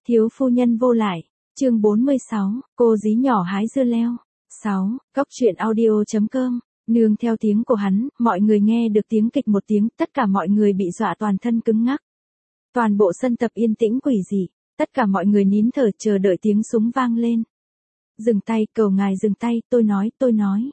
Thiếu phu nhân vô lại, chương 46, cô dí nhỏ hái dưa leo. 6. Cốc truyện audio.com. Nương theo tiếng của hắn, mọi người nghe được tiếng kịch một tiếng, tất cả mọi người bị dọa toàn thân cứng ngắc. Toàn bộ sân tập yên tĩnh quỷ dị, tất cả mọi người nín thở chờ đợi tiếng súng vang lên. Dừng tay, cầu ngài dừng tay, tôi nói.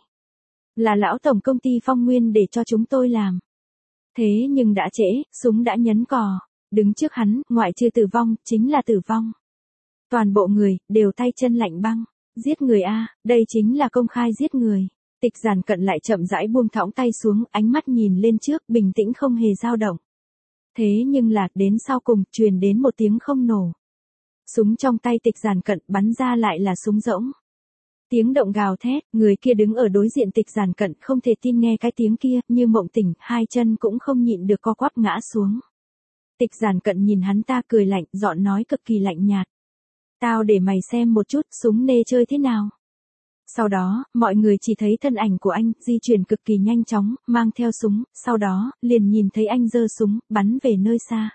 Là lão tổng công ty Phong Nguyên để cho chúng tôi làm. Thế nhưng đã trễ, súng đã nhấn cò. Đứng trước hắn, ngoại trừ tử vong, chính là tử vong. Toàn bộ người, đều tay chân lạnh băng. Giết người a, đây chính là công khai giết người. Tịch Giản Cận lại chậm rãi buông thõng tay xuống, ánh mắt nhìn lên trước, bình tĩnh không hề dao động. Thế nhưng là, đến sau cùng, truyền đến một tiếng không nổ. Súng trong tay Tịch Giản Cận bắn ra lại là súng rỗng. Tiếng động gào thét, người kia đứng ở đối diện Tịch Giản Cận không thể tin nghe cái tiếng kia, như mộng tỉnh, hai chân cũng không nhịn được co quắp ngã xuống. Tịch Giản Cận nhìn hắn ta cười lạnh, giọng nói cực kỳ lạnh nhạt. Tao để mày xem một chút súng nê chơi thế nào. Sau đó, mọi người chỉ thấy thân ảnh của anh di chuyển cực kỳ nhanh chóng, mang theo súng, sau đó, liền nhìn thấy anh giơ súng, bắn về nơi xa.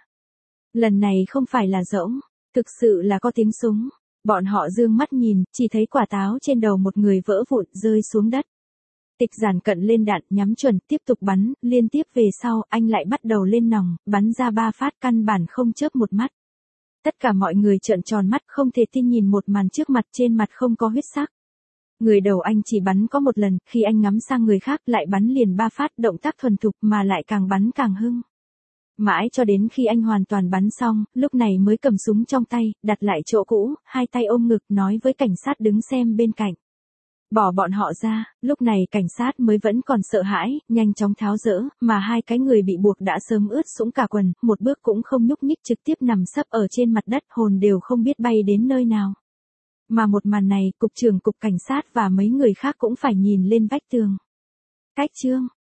Lần này không phải là giỡn, thực sự là có tiếng súng. Bọn họ dương mắt nhìn, chỉ thấy quả táo trên đầu một người vỡ vụn rơi xuống đất. Tịch Giản Cận lên đạn, nhắm chuẩn, tiếp tục bắn, liên tiếp về sau, anh lại bắt đầu lên nòng, bắn ra 3 phát căn bản không chớp một mắt. Tất cả mọi người trợn tròn mắt không thể tin nhìn một màn trước mặt, trên mặt không có huyết sắc. Người đầu anh chỉ bắn có một lần, khi anh ngắm sang người khác lại bắn liền 3 phát, động tác thuần thục mà lại càng bắn càng hưng. Mãi cho đến khi anh hoàn toàn bắn xong, lúc này mới cầm súng trong tay, đặt lại chỗ cũ, hai tay ôm ngực nói với cảnh sát đứng xem bên cạnh. Bỏ bọn họ ra, lúc này cảnh sát mới vẫn còn sợ hãi, nhanh chóng tháo dỡ, mà hai cái người bị buộc đã sớm ướt sũng cả quần, một bước cũng không nhúc nhích trực tiếp nằm sấp ở trên mặt đất, hồn đều không biết bay đến nơi nào. Mà một màn này, cục trưởng cục cảnh sát và mấy người khác cũng phải nhìn lên vách tường. Cách chương